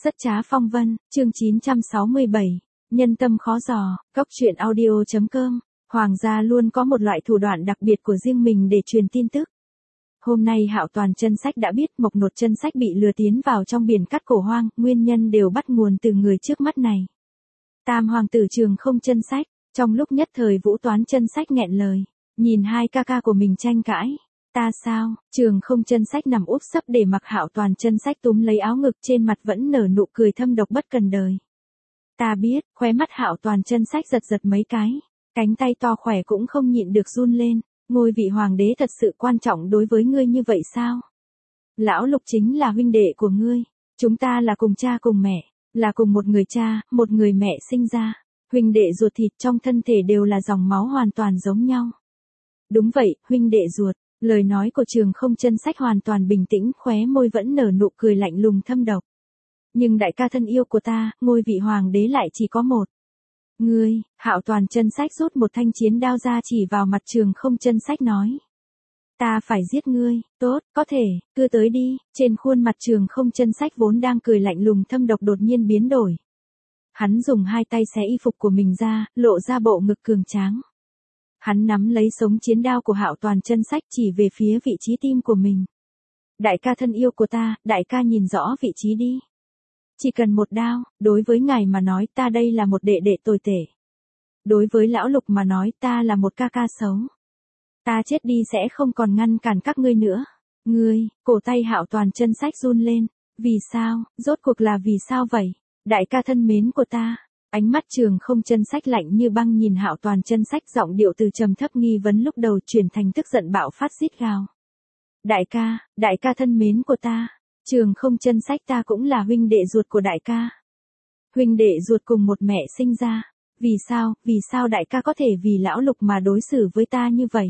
Rất trá phong vân, chương 967, nhân tâm khó dò, góc truyện audio.com, Hoàng gia luôn có một loại thủ đoạn đặc biệt của riêng mình để truyền tin tức. Hôm nay Hạo Toàn Chân Sách đã biết Mộc Nột Chân Sách bị lừa tiến vào trong biển cắt cổ hoang, nguyên nhân đều bắt nguồn từ người trước mắt này. Tam hoàng tử Trường Không Chân Sách, trong lúc nhất thời Vũ Toán Chân Sách nghẹn lời, nhìn hai ca ca của mình tranh cãi. Ta sao? Trường Không Chân Sách nằm úp sấp để mặc Hạo Toàn Chân Sách túm lấy áo ngực, trên mặt vẫn nở nụ cười thâm độc bất cần đời. Ta biết, khóe mắt Hạo Toàn Chân Sách giật giật mấy cái, cánh tay to khỏe cũng không nhịn được run lên. Ngôi vị hoàng đế thật sự quan trọng đối với ngươi như vậy sao? Lão Lục chính là huynh đệ của ngươi, chúng ta là cùng cha cùng mẹ, là cùng một người cha, một người mẹ sinh ra, huynh đệ ruột thịt, trong thân thể đều là dòng máu hoàn toàn giống nhau. Đúng vậy, huynh đệ ruột. Lời nói của Trường Không Chân Sách hoàn toàn bình tĩnh, khóe môi vẫn nở nụ cười lạnh lùng thâm độc. Nhưng đại ca thân yêu của ta, ngôi vị hoàng đế lại chỉ có một. Ngươi, Hạo Toàn Chân Sách rút một thanh chiến đao ra chỉ vào mặt Trường Không Chân Sách nói. Ta phải giết ngươi, tốt, có thể, cứ tới đi. Trên khuôn mặt Trường Không Chân Sách vốn đang cười lạnh lùng thâm độc đột nhiên biến đổi. Hắn dùng hai tay xé y phục của mình ra, lộ ra bộ ngực cường tráng. Hắn nắm lấy sống chiến đao của Hạo Toàn Chân Sách chỉ về phía vị trí tim của mình. Đại ca thân yêu của ta, đại ca nhìn rõ vị trí đi. Chỉ cần một đao, đối với ngài mà nói ta đây là một đệ đệ tồi tệ. Đối với lão Lục mà nói ta là một ca ca xấu. Ta chết đi sẽ không còn ngăn cản các ngươi nữa. Ngươi, cổ tay Hạo Toàn Chân Sách run lên. Vì sao, rốt cuộc là vì sao vậy? Đại ca thân mến của ta. Ánh mắt Trường Không Chân Sách lạnh như băng nhìn Hạo Toàn Chân Sách, giọng điệu từ trầm thấp nghi vấn lúc đầu chuyển thành tức giận bạo phát rít gào. Đại ca thân mến của ta, Trường Không Chân Sách ta cũng là huynh đệ ruột của đại ca. Huynh đệ ruột cùng một mẹ sinh ra, vì sao đại ca có thể vì lão Lục mà đối xử với ta như vậy?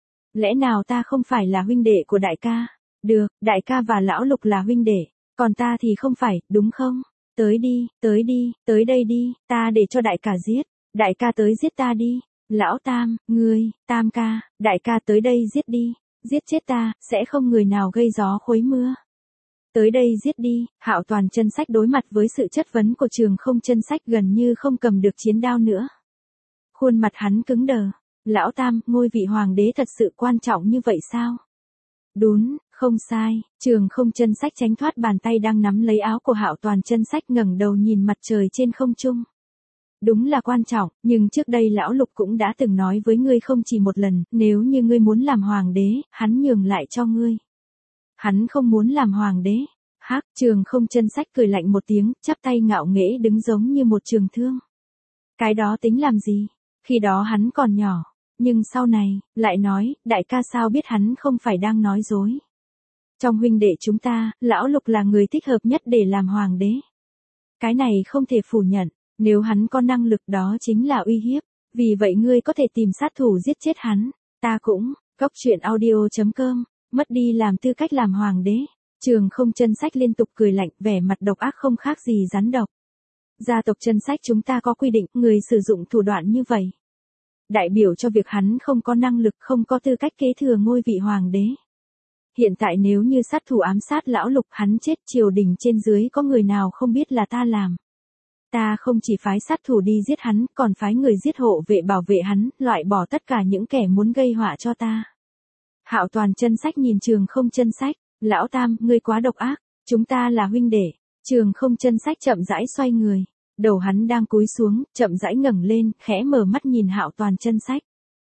Lẽ nào ta không phải là huynh đệ của đại ca? Được, đại ca và lão Lục là huynh đệ, còn ta thì không phải, đúng không? Tới đi, tới đây đi, ta để cho đại ca giết, đại ca tới giết ta đi, lão Tam, ngươi, Tam ca, đại ca tới đây giết đi, giết chết ta, sẽ không người nào gây gió khuấy mưa. Tới đây giết đi, Hạo Toàn Chân Sách đối mặt với sự chất vấn của Trường Không Chân Sách gần như không cầm được chiến đao nữa. Khuôn mặt hắn cứng đờ, lão Tam, ngôi vị hoàng đế thật sự quan trọng như vậy sao? Đúng, không sai, Trường Không Chân Sách tránh thoát bàn tay đang nắm lấy áo của Hạo Toàn Chân Sách, ngẩng đầu nhìn mặt trời trên không trung. Đúng là quan trọng, nhưng trước đây lão Lục cũng đã từng nói với ngươi không chỉ một lần, nếu như ngươi muốn làm hoàng đế, hắn nhường lại cho ngươi. Hắn không muốn làm hoàng đế. Hắc, Trường Không Chân Sách cười lạnh một tiếng, chắp tay ngạo nghễ đứng giống như một trường thương. Cái đó tính làm gì? Khi đó hắn còn nhỏ. Nhưng sau này, lại nói, đại ca sao biết hắn không phải đang nói dối. Trong huynh đệ chúng ta, lão Lục là người thích hợp nhất để làm hoàng đế. Cái này không thể phủ nhận, nếu hắn có năng lực đó chính là uy hiếp, vì vậy ngươi có thể tìm sát thủ giết chết hắn. Ta cũng, góc truyện audio.com, mất đi làm tư cách làm hoàng đế. Trường Không Chân Sách liên tục cười lạnh, vẻ mặt độc ác không khác gì rắn độc. Gia tộc Chân Sách chúng ta có quy định, người sử dụng thủ đoạn như vậy đại biểu cho việc hắn không có năng lực, không có tư cách kế thừa ngôi vị hoàng đế. Hiện tại nếu như sát thủ ám sát lão Lục, hắn chết, triều đình trên dưới có người nào không biết là ta làm. Ta không chỉ phái sát thủ đi giết hắn, còn phái người giết hộ vệ bảo vệ hắn, loại bỏ tất cả những kẻ muốn gây họa cho ta. Hạo Toàn Chân Sách nhìn Trường Không Chân Sách, lão Tam, ngươi quá độc ác, chúng ta là huynh đệ. Trường Không Chân Sách chậm rãi xoay người. Đầu hắn đang cúi xuống, chậm rãi ngẩng lên, khẽ mở mắt nhìn Hạo Toàn Chân Sách.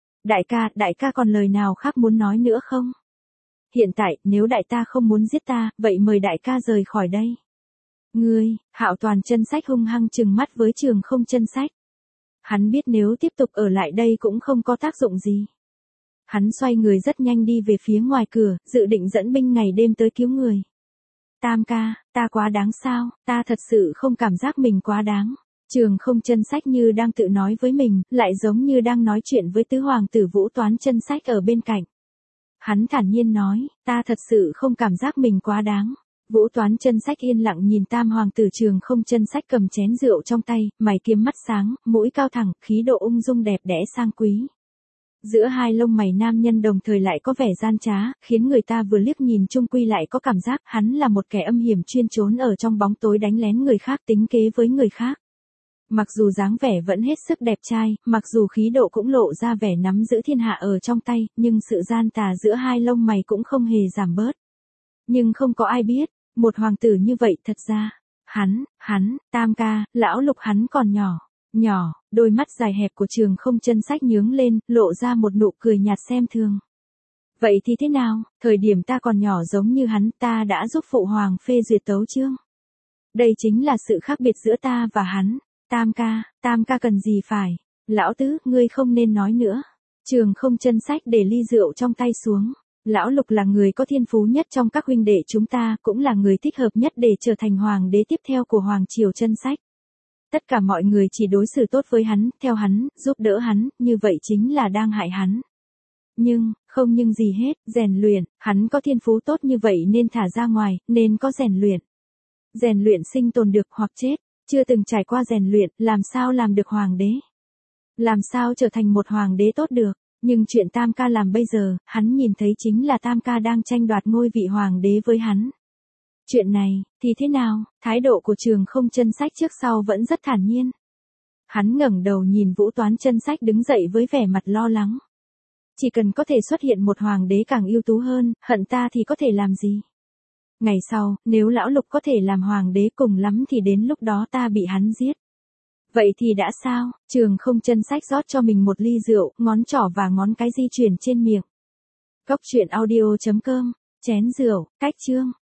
Đại ca còn lời nào khác muốn nói nữa không? Hiện tại, nếu đại ta không muốn giết ta, vậy mời đại ca rời khỏi đây. Ngươi, Hạo Toàn Chân Sách hung hăng trừng mắt với Trường Không Chân Sách. Hắn biết nếu tiếp tục ở lại đây cũng không có tác dụng gì. Hắn xoay người rất nhanh đi về phía ngoài cửa, dự định dẫn binh ngày đêm tới cứu người. Tam ca, ta quá đáng sao, ta thật sự không cảm giác mình quá đáng. Trường Không Chân Sách như đang tự nói với mình, lại giống như đang nói chuyện với tứ hoàng tử Vũ Toán Chân Sách ở bên cạnh. Hắn thản nhiên nói, ta thật sự không cảm giác mình quá đáng. Vũ Toán Chân Sách yên lặng nhìn tam hoàng tử Trường Không Chân Sách cầm chén rượu trong tay, mày kiếm mắt sáng, mũi cao thẳng, khí độ ung dung đẹp đẽ sang quý. Giữa hai lông mày nam nhân đồng thời lại có vẻ gian trá, khiến người ta vừa liếc nhìn chung quy lại có cảm giác hắn là một kẻ âm hiểm chuyên trốn ở trong bóng tối đánh lén người khác tính kế với người khác. Mặc dù dáng vẻ vẫn hết sức đẹp trai, mặc dù khí độ cũng lộ ra vẻ nắm giữ thiên hạ ở trong tay, nhưng sự gian tà giữa hai lông mày cũng không hề giảm bớt. Nhưng không có ai biết, một hoàng tử như vậy thật ra, Tam ca, lão Lục hắn còn nhỏ, đôi mắt dài hẹp của Trường Không Chân Sách nhướng lên, lộ ra một nụ cười nhạt xem thường. Vậy thì thế nào, thời điểm ta còn nhỏ giống như hắn, ta đã giúp phụ hoàng phê duyệt tấu chương. Đây chính là sự khác biệt giữa ta và hắn. Tam ca cần gì phải. Lão tứ, ngươi không nên nói nữa. Trường Không Chân Sách để ly rượu trong tay xuống. Lão Lục là người có thiên phú nhất trong các huynh đệ chúng ta, cũng là người thích hợp nhất để trở thành hoàng đế tiếp theo của Hoàng Triều Chân Sách. Tất cả mọi người chỉ đối xử tốt với hắn, theo hắn, giúp đỡ hắn, như vậy chính là đang hại hắn. Không nhưng gì hết, rèn luyện, hắn có thiên phú tốt như vậy nên thả ra ngoài, nên có rèn luyện. Rèn luyện sinh tồn được hoặc chết, chưa từng trải qua rèn luyện, làm sao làm được hoàng đế? Làm sao trở thành một hoàng đế tốt được? Nhưng chuyện Tam ca làm bây giờ, hắn nhìn thấy chính là Tam ca đang tranh đoạt ngôi vị hoàng đế với hắn. Chuyện này, thì thế nào? Thái độ của Trường Không Chân Sách trước sau vẫn rất thản nhiên. Hắn ngẩng đầu nhìn Vũ Toán Chân Sách đứng dậy với vẻ mặt lo lắng. Chỉ cần có thể xuất hiện một hoàng đế càng ưu tú hơn, hận ta thì có thể làm gì? Ngày sau, nếu lão Lục có thể làm hoàng đế cùng lắm thì đến lúc đó ta bị hắn giết. Vậy thì đã sao? Trường Không Chân Sách rót cho mình một ly rượu, ngón trỏ và ngón cái di chuyển trên miệng. Góc truyện audio.com, chén rượu, cách chương.